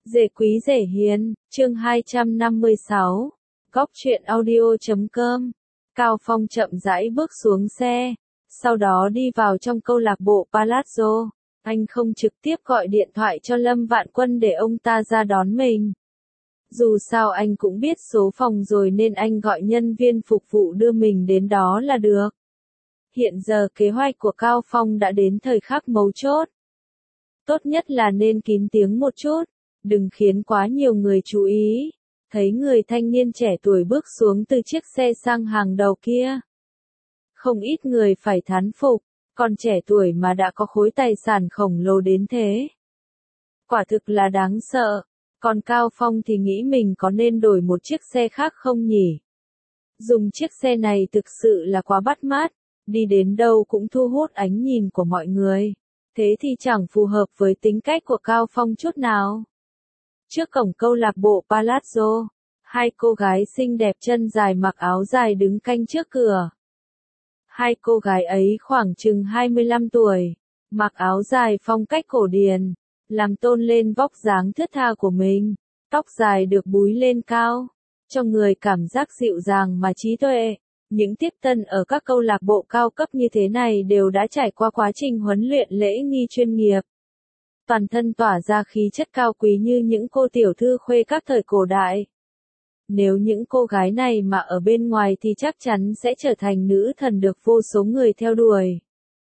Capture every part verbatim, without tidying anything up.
Dễ quý dễ hiền, chương hai trăm năm mươi sáu, góc truyện audio.com. Cao Phong chậm rãi bước xuống xe, sau đó đi vào trong câu lạc bộ Palazzo. Anh không trực tiếp gọi điện thoại cho Lâm Vạn Quân để ông ta ra đón mình. Dù sao anh cũng biết số phòng rồi nên anh gọi nhân viên phục vụ đưa mình đến đó là được. Hiện giờ kế hoạch của Cao Phong đã đến thời khắc mấu chốt. Tốt nhất là nên kín tiếng một chút, đừng khiến quá nhiều người chú ý. Thấy người thanh niên trẻ tuổi bước xuống từ chiếc xe sang hàng đầu kia. Không ít người phải thán phục, còn trẻ tuổi mà đã có khối tài sản khổng lồ đến thế. Quả thực là đáng sợ, còn Cao Phong thì nghĩ mình có nên đổi một chiếc xe khác không nhỉ? Dùng chiếc xe này thực sự là quá bắt mắt, đi đến đâu cũng thu hút ánh nhìn của mọi người. Thế thì chẳng phù hợp với tính cách của Cao Phong chút nào. Trước cổng câu lạc bộ Palazzo, hai cô gái xinh đẹp chân dài mặc áo dài đứng canh trước cửa. Hai cô gái ấy khoảng chừng hai mươi lăm tuổi, mặc áo dài phong cách cổ điển, làm tôn lên vóc dáng thướt tha của mình, tóc dài được búi lên cao, cho người cảm giác dịu dàng mà trí tuệ. Những tiếp tân ở các câu lạc bộ cao cấp như thế này đều đã trải qua quá trình huấn luyện lễ nghi chuyên nghiệp. Toàn thân tỏa ra khí chất cao quý như những cô tiểu thư khuê các thời cổ đại. Nếu những cô gái này mà ở bên ngoài thì chắc chắn sẽ trở thành nữ thần được vô số người theo đuổi.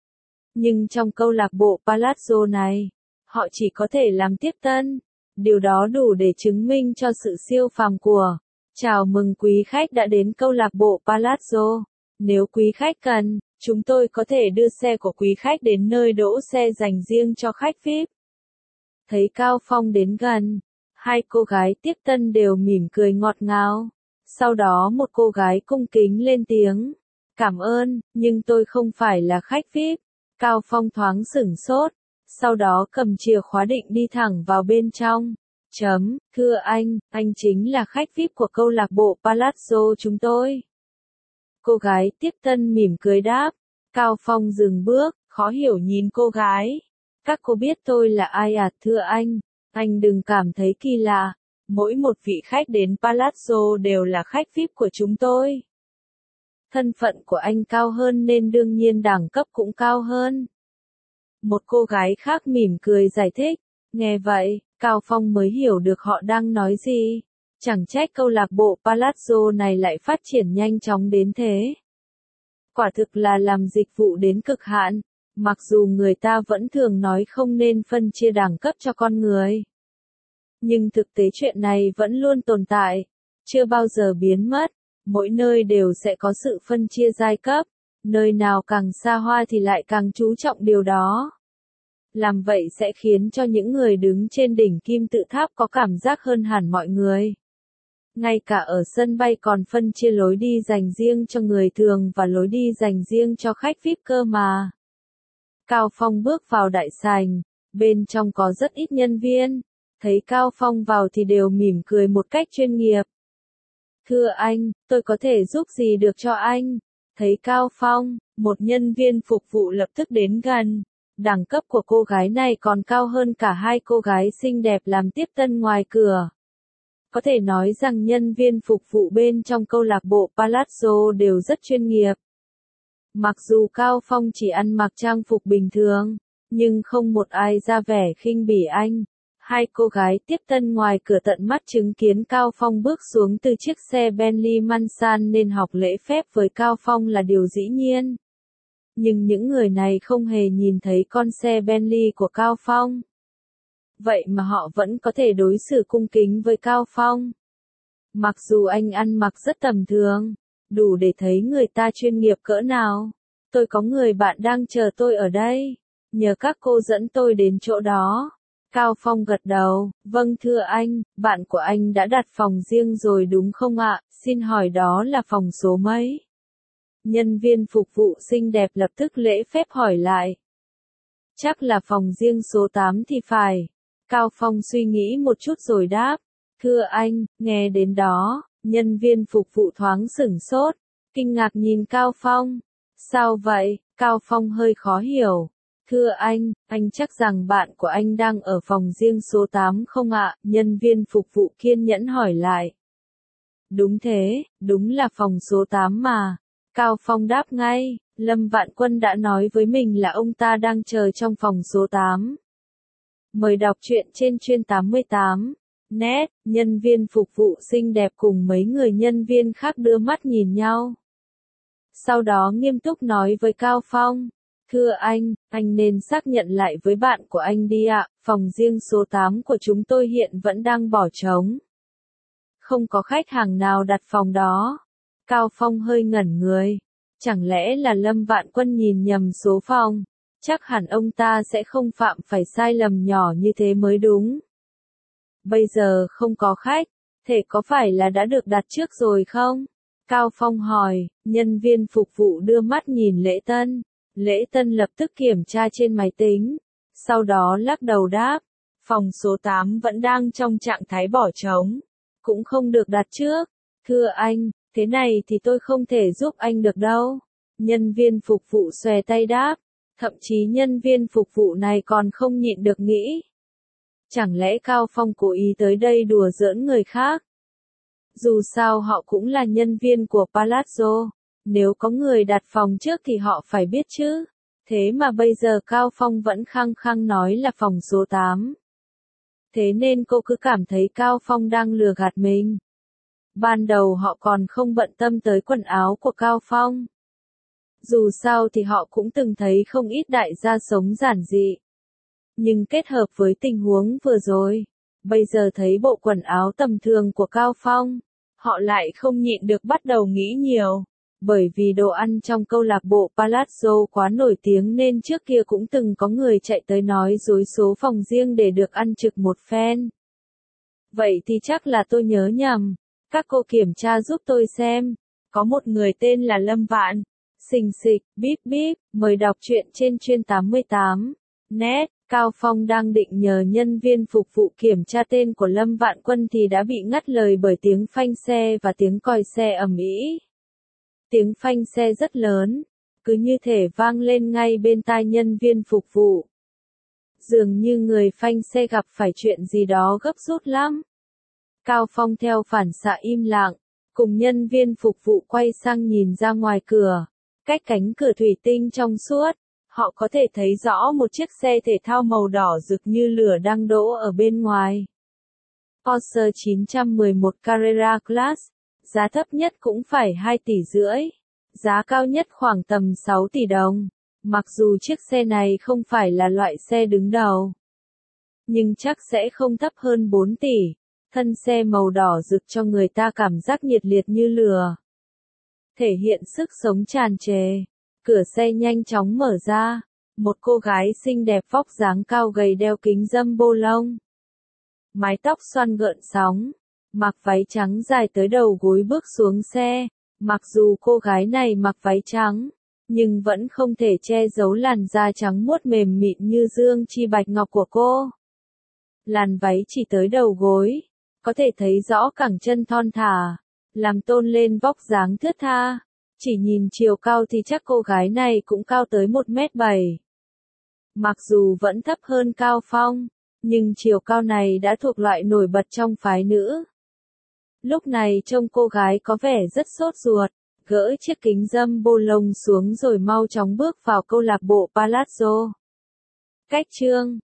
Nhưng trong câu lạc bộ Palazzo này, họ chỉ có thể làm tiếp tân. Điều đó đủ để chứng minh cho sự siêu phàm của. Chào mừng quý khách đã đến câu lạc bộ Palazzo. Nếu quý khách cần, chúng tôi có thể đưa xe của quý khách đến nơi đỗ xe dành riêng cho khách vi ai pi. Thấy Cao Phong đến gần, hai cô gái tiếp tân đều mỉm cười ngọt ngào. Sau đó một cô gái cung kính lên tiếng. Cảm ơn, nhưng tôi không phải là khách vi ai pi. Cao Phong thoáng sửng sốt, sau đó cầm chìa khóa định đi thẳng vào bên trong. Chấm, thưa anh, anh chính là khách vi ai pi của câu lạc bộ Palazzo chúng tôi. Cô gái tiếp tân mỉm cười đáp. Cao Phong dừng bước, khó hiểu nhìn cô gái. Các cô biết tôi là ai à, thưa anh, anh đừng cảm thấy kỳ lạ. Mỗi một vị khách đến Palazzo đều là khách vi ai pi của chúng tôi. Thân phận của anh cao hơn nên đương nhiên đẳng cấp cũng cao hơn. Một cô gái khác mỉm cười giải thích. Nghe vậy, Cao Phong mới hiểu được họ đang nói gì. Chẳng trách câu lạc bộ Palazzo này lại phát triển nhanh chóng đến thế. Quả thực là làm dịch vụ đến cực hạn, mặc dù người ta vẫn thường nói không nên phân chia đẳng cấp cho con người. Nhưng thực tế chuyện này vẫn luôn tồn tại, chưa bao giờ biến mất, mỗi nơi đều sẽ có sự phân chia giai cấp, nơi nào càng xa hoa thì lại càng chú trọng điều đó. Làm vậy sẽ khiến cho những người đứng trên đỉnh kim tự tháp có cảm giác hơn hẳn mọi người. Ngay cả ở sân bay còn phân chia lối đi dành riêng cho người thường và lối đi dành riêng cho khách vi ai pi cơ mà. Cao Phong bước vào đại sảnh, bên trong có rất ít nhân viên, thấy Cao Phong vào thì đều mỉm cười một cách chuyên nghiệp. Thưa anh, tôi có thể giúp gì được cho anh? Thấy Cao Phong, một nhân viên phục vụ lập tức đến gần. Đẳng cấp của cô gái này còn cao hơn cả hai cô gái xinh đẹp làm tiếp tân ngoài cửa. Có thể nói rằng nhân viên phục vụ bên trong câu lạc bộ Palazzo đều rất chuyên nghiệp. Mặc dù Cao Phong chỉ ăn mặc trang phục bình thường, nhưng không một ai ra vẻ khinh bỉ anh. Hai cô gái tiếp tân ngoài cửa tận mắt chứng kiến Cao Phong bước xuống từ chiếc xe Bentley Mansan nên học lễ phép với Cao Phong là điều dĩ nhiên. Nhưng những người này không hề nhìn thấy con xe Bentley của Cao Phong. Vậy mà họ vẫn có thể đối xử cung kính với Cao Phong. Mặc dù anh ăn mặc rất tầm thường, đủ để thấy người ta chuyên nghiệp cỡ nào. Tôi có người bạn đang chờ tôi ở đây, nhờ các cô dẫn tôi đến chỗ đó. Cao Phong gật đầu, vâng thưa anh, bạn của anh đã đặt phòng riêng rồi đúng không ạ, xin hỏi đó là phòng số mấy? Nhân viên phục vụ xinh đẹp lập tức lễ phép hỏi lại. Chắc là phòng riêng số tám thì phải. Cao Phong suy nghĩ một chút rồi đáp. Thưa anh, nghe đến đó, nhân viên phục vụ thoáng sửng sốt, kinh ngạc nhìn Cao Phong. Sao vậy? Cao Phong hơi khó hiểu. Thưa anh, anh chắc rằng bạn của anh đang ở phòng riêng số tám không ạ? Nhân viên phục vụ kiên nhẫn hỏi lại. Đúng thế, đúng là phòng số tám mà. Cao Phong đáp ngay, Lâm Vạn Quân đã nói với mình là ông ta đang chờ trong phòng số tám. Mời đọc truyện trên chuyên tám mươi tám. Net, nhân viên phục vụ xinh đẹp cùng mấy người nhân viên khác đưa mắt nhìn nhau. Sau đó nghiêm túc nói với Cao Phong. Thưa anh, anh nên xác nhận lại với bạn của anh đi ạ, phòng riêng số tám của chúng tôi hiện vẫn đang bỏ trống. Không có khách hàng nào đặt phòng đó. Cao Phong hơi ngẩn người. Chẳng lẽ là Lâm Vạn Quân nhìn nhầm số phòng? Chắc hẳn ông ta sẽ không phạm phải sai lầm nhỏ như thế mới đúng. Bây giờ không có khách, thế có phải là đã được đặt trước rồi không? Cao Phong hỏi, nhân viên phục vụ đưa mắt nhìn Lễ Tân. Lễ Tân lập tức kiểm tra trên máy tính, sau đó lắc đầu đáp, phòng số tám vẫn đang trong trạng thái bỏ trống, cũng không được đặt trước. Thưa anh, thế này thì tôi không thể giúp anh được đâu. Nhân viên phục vụ xòe tay đáp, thậm chí nhân viên phục vụ này còn không nhịn được nghĩ. Chẳng lẽ Cao Phong cố ý tới đây đùa giỡn người khác? Dù sao họ cũng là nhân viên của Palazzo. Nếu có người đặt phòng trước thì họ phải biết chứ. Thế mà bây giờ Cao Phong vẫn khăng khăng nói là phòng số tám. Thế nên cô cứ cảm thấy Cao Phong đang lừa gạt mình. Ban đầu họ còn không bận tâm tới quần áo của Cao Phong. Dù sao thì họ cũng từng thấy không ít đại gia sống giản dị. Nhưng kết hợp với tình huống vừa rồi, bây giờ thấy bộ quần áo tầm thường của Cao Phong, họ lại không nhịn được bắt đầu nghĩ nhiều. Bởi vì đồ ăn trong câu lạc bộ Palazzo quá nổi tiếng nên trước kia cũng từng có người chạy tới nói dối số phòng riêng để được ăn trực một phen. Vậy thì chắc là tôi nhớ nhầm. Các cô kiểm tra giúp tôi xem. Có một người tên là Lâm Vạn. Xình xịch, bíp bíp, mời đọc truyện trên chuyên tám mươi tám. Net, Cao Phong đang định nhờ nhân viên phục vụ kiểm tra tên của Lâm Vạn Quân thì đã bị ngắt lời bởi tiếng phanh xe và tiếng còi xe ầm ĩ. Tiếng phanh xe rất lớn, cứ như thể vang lên ngay bên tai nhân viên phục vụ. Dường như người phanh xe gặp phải chuyện gì đó gấp rút lắm. Cao Phong theo phản xạ im lặng, cùng nhân viên phục vụ quay sang nhìn ra ngoài cửa. Cách cánh cửa thủy tinh trong suốt, họ có thể thấy rõ một chiếc xe thể thao màu đỏ rực như lửa đang đỗ ở bên ngoài. Porsche chín một một Carrera Class. Giá thấp nhất cũng phải hai tỷ rưỡi. Giá cao nhất khoảng tầm sáu tỷ đồng. Mặc dù chiếc xe này không phải là loại xe đứng đầu, nhưng chắc sẽ không thấp hơn bốn tỷ. Thân xe màu đỏ rực cho người ta cảm giác nhiệt liệt như lửa. Thể hiện sức sống tràn trề. Cửa xe nhanh chóng mở ra. Một cô gái xinh đẹp vóc dáng cao gầy đeo kính râm bô lông. Mái tóc xoăn gợn sóng. Mặc váy trắng dài tới đầu gối bước xuống xe. Mặc dù cô gái này mặc váy trắng, nhưng vẫn không thể che giấu làn da trắng muốt mềm mịn như dương chi bạch ngọc của cô. Làn váy chỉ tới đầu gối, có thể thấy rõ cẳng chân thon thả, làm tôn lên vóc dáng thướt tha. Chỉ nhìn chiều cao thì chắc cô gái này cũng cao tới một mét bảy. Mặc dù vẫn thấp hơn Cao Phong, nhưng chiều cao này đã thuộc loại nổi bật trong phái nữ. Lúc này trông cô gái có vẻ rất sốt ruột, gỡ chiếc kính râm bô lông xuống rồi mau chóng bước vào câu lạc bộ Palazzo. Cách chương